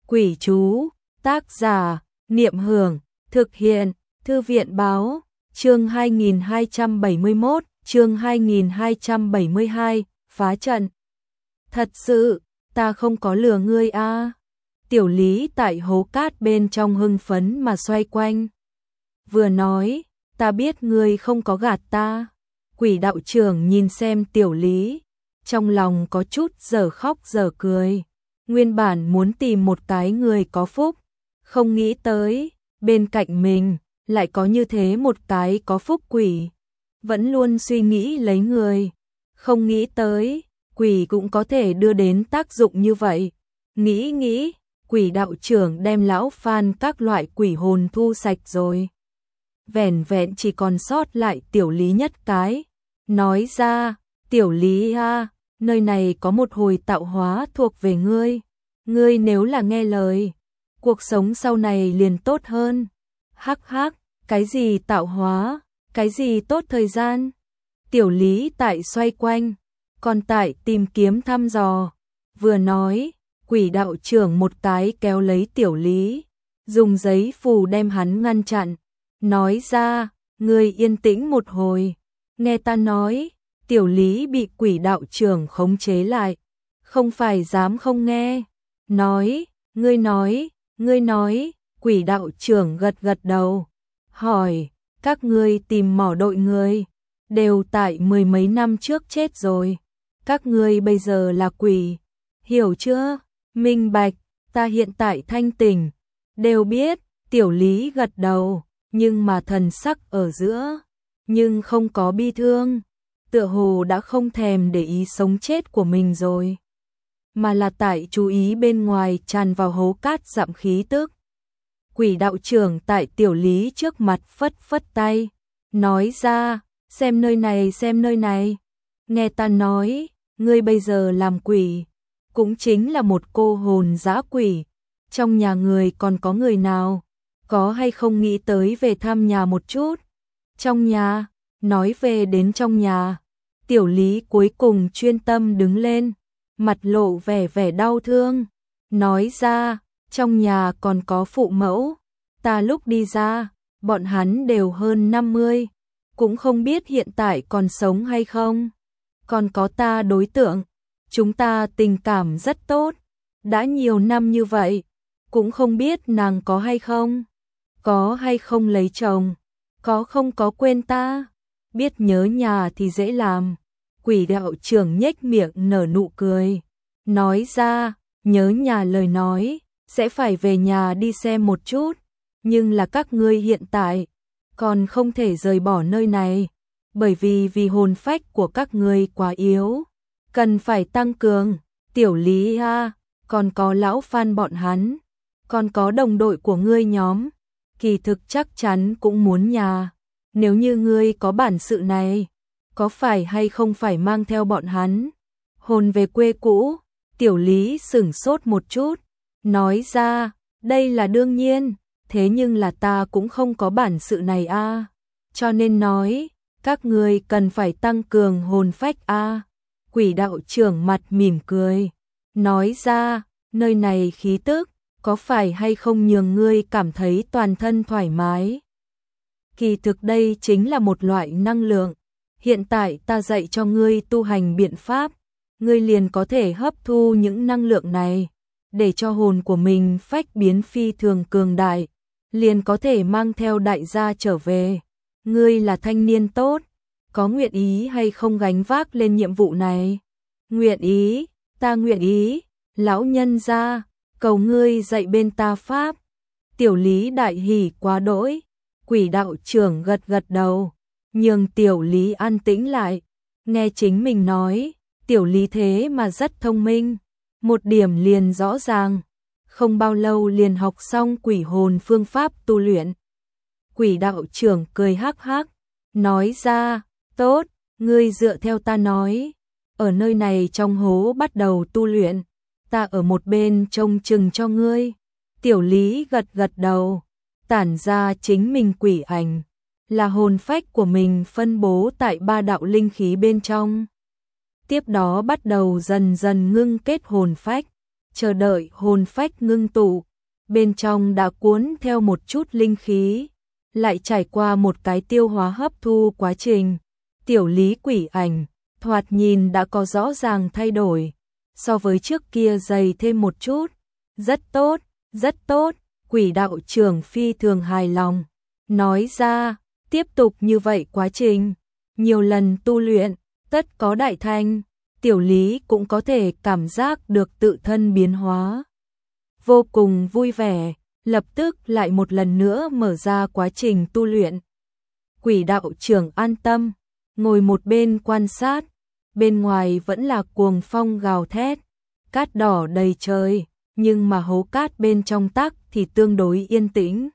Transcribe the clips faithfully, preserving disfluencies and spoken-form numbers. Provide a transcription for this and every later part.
Quỷ chú, tác giả, Niệm Hưởng, thực hiện, Thư viện báo, chương hai nghìn hai trăm bảy mươi mốt, chương hai nghìn hai trăm bảy mươi hai, phá trận. Thật sự, ta không có lừa ngươi a. À. Tiểu Lý tại hố cát bên trong hưng phấn mà xoay quanh. Vừa nói, ta biết ngươi không có gạt ta. Quỷ đạo trưởng nhìn xem Tiểu Lý, trong lòng có chút dở khóc dở cười. Nguyên bản muốn tìm một cái người có phúc, không nghĩ tới, bên cạnh mình, lại có như thế một cái có phúc quỷ. Vẫn luôn suy nghĩ lấy người, không nghĩ tới, quỷ cũng có thể đưa đến tác dụng như vậy. Nghĩ nghĩ, quỷ đạo trưởng đem lão Phan các loại quỷ hồn thu sạch rồi. Vẻn vẹn chỉ còn sót lại Tiểu Lý nhất cái. Nói ra, Tiểu Lý a, nơi này có một hồi tạo hóa thuộc về ngươi. Ngươi nếu là nghe lời, cuộc sống sau này liền tốt hơn. Hắc hắc, cái gì tạo hóa, cái gì tốt thời gian. Tiểu Lý tại xoay quanh, còn tại tìm kiếm thăm dò. Vừa nói, quỷ đạo trưởng một cái kéo lấy Tiểu Lý, dùng giấy phù đem hắn ngăn chặn. Nói ra, ngươi yên tĩnh một hồi. Nghe ta nói, Tiểu Lý bị quỷ đạo trưởng khống chế lại. Không phải dám không nghe. Nói, ngươi nói, ngươi nói, quỷ đạo trưởng gật gật đầu. Hỏi, các ngươi tìm mỏ đội người, đều tại mười mấy năm trước chết rồi. Các ngươi bây giờ là quỷ, hiểu chưa? Minh bạch, ta hiện tại thanh tỉnh, đều biết. Tiểu Lý gật đầu, nhưng mà thần sắc ở giữa, nhưng không có bi thương, tựa hồ đã không thèm để ý sống chết của mình rồi, mà là tại chú ý bên ngoài tràn vào hố cát dặm khí tức. Quỷ đạo trưởng tại Tiểu Lý trước mặt phất phất tay, nói ra, xem nơi này xem nơi này. Nghe ta nói, ngươi bây giờ làm quỷ, cũng chính là một cô hồn dã quỷ. Trong nhà người còn có người nào, có hay không nghĩ tới về thăm nhà một chút? Trong nhà, nói về đến trong nhà, Tiểu Lý cuối cùng chuyên tâm đứng lên, mặt lộ vẻ vẻ đau thương, nói ra, trong nhà còn có phụ mẫu, ta lúc đi ra, bọn hắn đều hơn năm mươi, cũng không biết hiện tại còn sống hay không. Còn có ta đối tượng, chúng ta tình cảm rất tốt, đã nhiều năm như vậy, cũng không biết nàng có hay không, có hay không lấy chồng, có không có quên ta, biết nhớ nhà thì dễ làm. Quỷ đạo trưởng nhếch miệng nở nụ cười, nói ra, nhớ nhà lời nói, sẽ phải về nhà đi xem một chút, nhưng là các ngươi hiện tại, còn không thể rời bỏ nơi này, bởi vì vì hồn phách của các ngươi quá yếu, cần phải tăng cường. Tiểu Lý ha, còn có lão Phan bọn hắn, còn có đồng đội của ngươi nhóm, kỳ thực chắc chắn cũng muốn nhà, nếu như ngươi có bản sự này, có phải hay không phải mang theo bọn hắn, hồn về quê cũ. Tiểu Lý sửng sốt một chút, nói ra, đây là đương nhiên, thế nhưng là ta cũng không có bản sự này a, à. Cho nên nói, các ngươi cần phải tăng cường hồn phách a. À. Quỷ đạo trưởng mặt mỉm cười, nói ra, nơi này khí tức, có phải hay không nhường ngươi cảm thấy toàn thân thoải mái? Kỳ thực đây chính là một loại năng lượng, hiện tại ta dạy cho ngươi tu hành biện pháp, ngươi liền có thể hấp thu những năng lượng này, để cho hồn của mình phách biến phi thường cường đại, liền có thể mang theo đại gia trở về. Ngươi là thanh niên tốt, có nguyện ý hay không gánh vác lên nhiệm vụ này? Nguyện ý, ta nguyện ý, lão nhân gia, cầu ngươi dạy bên ta pháp. Tiểu Lý đại hỉ quá đỗi, quỷ đạo trưởng gật gật đầu, nhường Tiểu Lý an tĩnh lại, nghe chính mình nói. Tiểu Lý thế mà rất thông minh, một điểm liền rõ ràng, không bao lâu liền học xong quỷ hồn phương pháp tu luyện. Quỷ đạo trưởng cười hắc hắc, nói ra, tốt, ngươi dựa theo ta nói, ở nơi này trong hố bắt đầu tu luyện, ta ở một bên trông chừng cho ngươi. Tiểu Lý gật gật đầu, tản ra chính mình quỷ ảnh, là hồn phách của mình phân bố tại ba đạo linh khí bên trong. Tiếp đó bắt đầu dần dần ngưng kết hồn phách, chờ đợi hồn phách ngưng tụ, bên trong đã cuốn theo một chút linh khí, lại trải qua một cái tiêu hóa hấp thu quá trình. Tiểu lý quỷ ảnh, thoạt nhìn đã có rõ ràng thay đổi, so với trước kia dày thêm một chút. Rất tốt, rất tốt, quỷ đạo trưởng phi thường hài lòng. Nói ra, tiếp tục như vậy quá trình, nhiều lần tu luyện, tất có đại thành. Tiểu lý cũng có thể cảm giác được tự thân biến hóa. Vô cùng vui vẻ, lập tức lại một lần nữa mở ra quá trình tu luyện. Quỷ đạo trưởng an tâm, ngồi một bên quan sát, bên ngoài vẫn là cuồng phong gào thét, cát đỏ đầy trời, nhưng mà hố cát bên trong tắc thì tương đối yên tĩnh.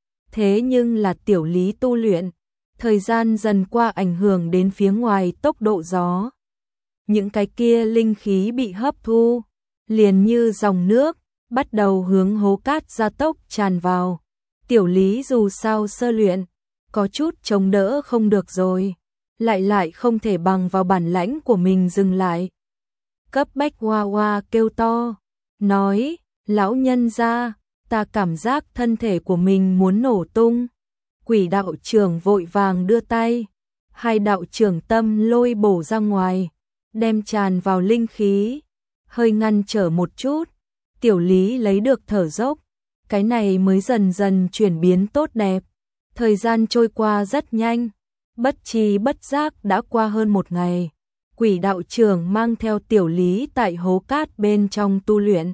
Thế nhưng là tiểu lý tu luyện, thời gian dần qua ảnh hưởng đến phía ngoài tốc độ gió. Những cái kia linh khí bị hấp thu, liền như dòng nước, bắt đầu hướng hố cát gia tốc tràn vào. Tiểu lý dù sao sơ luyện, có chút chống đỡ không được rồi, lại lại không thể bằng vào bản lãnh của mình dừng lại. Cấp bách hoa hoa kêu to, nói, lão nhân gia, ta cảm giác thân thể của mình muốn nổ tung. Quỷ đạo trưởng vội vàng đưa tay, hai đạo trưởng tâm lôi bổ ra ngoài, đem tràn vào linh khí, hơi ngăn trở một chút, tiểu lý lấy được thở dốc, cái này mới dần dần chuyển biến tốt đẹp. Thời gian trôi qua rất nhanh, bất tri bất giác đã qua hơn một ngày, quỷ đạo trưởng mang theo tiểu lý tại hố cát bên trong tu luyện.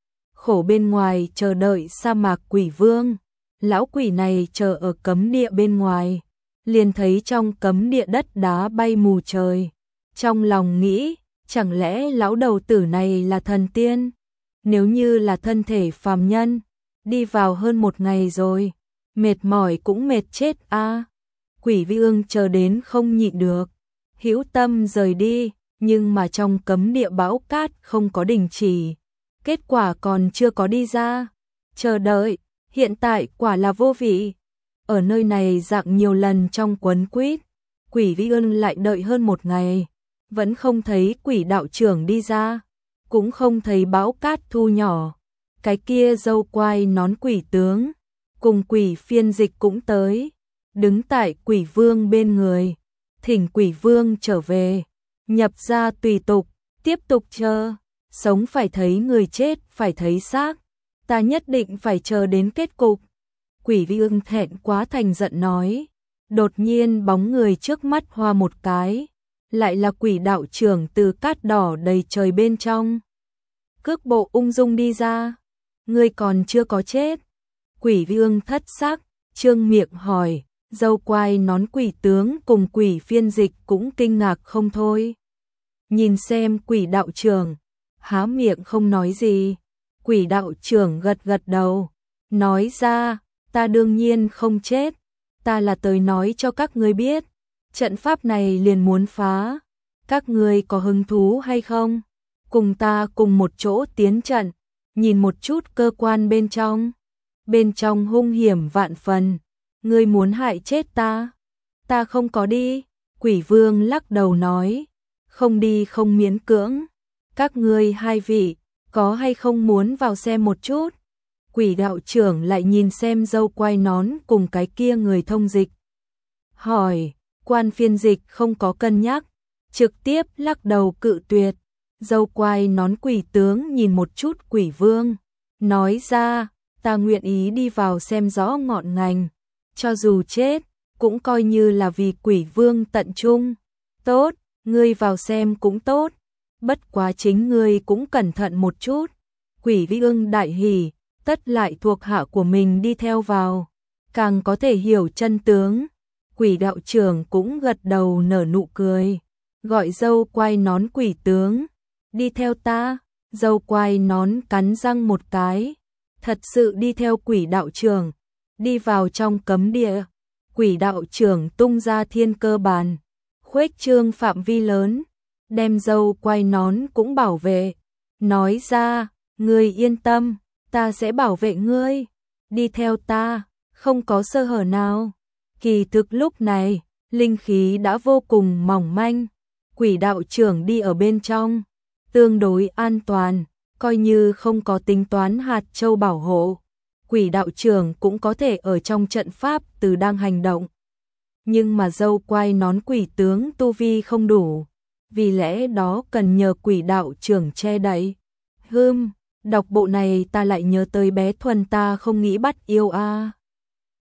Khổ bên ngoài chờ đợi sa mạc quỷ vương, lão quỷ này chờ ở cấm địa bên ngoài, liền thấy trong cấm địa đất đá bay mù trời. Trong lòng nghĩ, chẳng lẽ lão đầu tử này là thần tiên? Nếu như là thân thể phàm nhân, đi vào hơn một ngày rồi, mệt mỏi cũng mệt chết a. À. Quỷ vương chờ đến không nhịn được, hữu tâm rời đi, nhưng mà trong cấm địa bão cát không có đình chỉ, kết quả còn chưa có đi ra. Chờ đợi, hiện tại quả là vô vị. Ở nơi này dạng nhiều lần trong quấn quýt, quỷ vương lại đợi hơn một ngày, vẫn không thấy quỷ đạo trưởng đi ra, cũng không thấy bão cát thu nhỏ. Cái kia dâu quai nón quỷ tướng, cùng quỷ phiên dịch cũng tới, đứng tại quỷ vương bên người, thỉnh quỷ vương trở về, nhập ra tùy tục, tiếp tục chờ, sống phải thấy người chết phải thấy xác, ta nhất định phải chờ đến kết cục. Quỷ vương thẹn quá thành giận nói, đột nhiên bóng người trước mắt hoa một cái, lại là quỷ đạo trưởng từ cát đỏ đầy trời bên trong. Cước bộ ung dung đi ra, ngươi còn chưa có chết. Quỷ vương thất sắc, trương miệng hỏi, dâu quai nón quỷ tướng cùng quỷ phiên dịch cũng kinh ngạc không thôi. Nhìn xem quỷ đạo trưởng, há miệng không nói gì. Quỷ đạo trưởng gật gật đầu, nói ra, ta đương nhiên không chết, ta là tới nói cho các ngươi biết, trận pháp này liền muốn phá, các ngươi có hứng thú hay không? Cùng ta cùng một chỗ tiến trận, nhìn một chút cơ quan bên trong. Bên trong hung hiểm vạn phần, ngươi muốn hại chết ta? Ta không có đi. Quỷ vương lắc đầu nói, không đi không miễn cưỡng. Các ngươi hai vị, có hay không muốn vào xem một chút? Quỷ đạo trưởng lại nhìn xem dâu quai nón cùng cái kia người thông dịch. Hỏi, quan phiên dịch không có cân nhắc, trực tiếp lắc đầu cự tuyệt. Dâu quai nón quỷ tướng nhìn một chút quỷ vương, nói ra, ta nguyện ý đi vào xem rõ ngọn ngành, cho dù chết, cũng coi như là vì quỷ vương tận trung. Tốt, ngươi vào xem cũng tốt, bất quá chính ngươi cũng cẩn thận một chút. Quỷ vương đại hỉ, tất lại thuộc hạ của mình đi theo vào, càng có thể hiểu chân tướng. Quỷ đạo trưởng cũng gật đầu nở nụ cười, gọi dâu quai nón quỷ tướng, đi theo ta. Dâu quai nón cắn răng một cái, thật sự đi theo quỷ đạo trưởng, đi vào trong cấm địa. Quỷ đạo trưởng tung ra thiên cơ bàn, khuếch trương phạm vi lớn, đem dâu quai nón cũng bảo vệ, nói ra, ngươi yên tâm, ta sẽ bảo vệ ngươi, đi theo ta, không có sơ hở nào. Kỳ thực lúc này, linh khí đã vô cùng mỏng manh, quỷ đạo trưởng đi ở bên trong, tương đối an toàn, coi như không có tính toán hạt châu bảo hộ, quỷ đạo trưởng cũng có thể ở trong trận pháp từ đang hành động. Nhưng mà dâu quai nón quỷ tướng tu vi không đủ, vì lẽ đó cần nhờ quỷ đạo trưởng che đậy. Hưm, đọc bộ này ta lại nhớ tới bé Thuần ta không nghĩ bắt yêu a. À.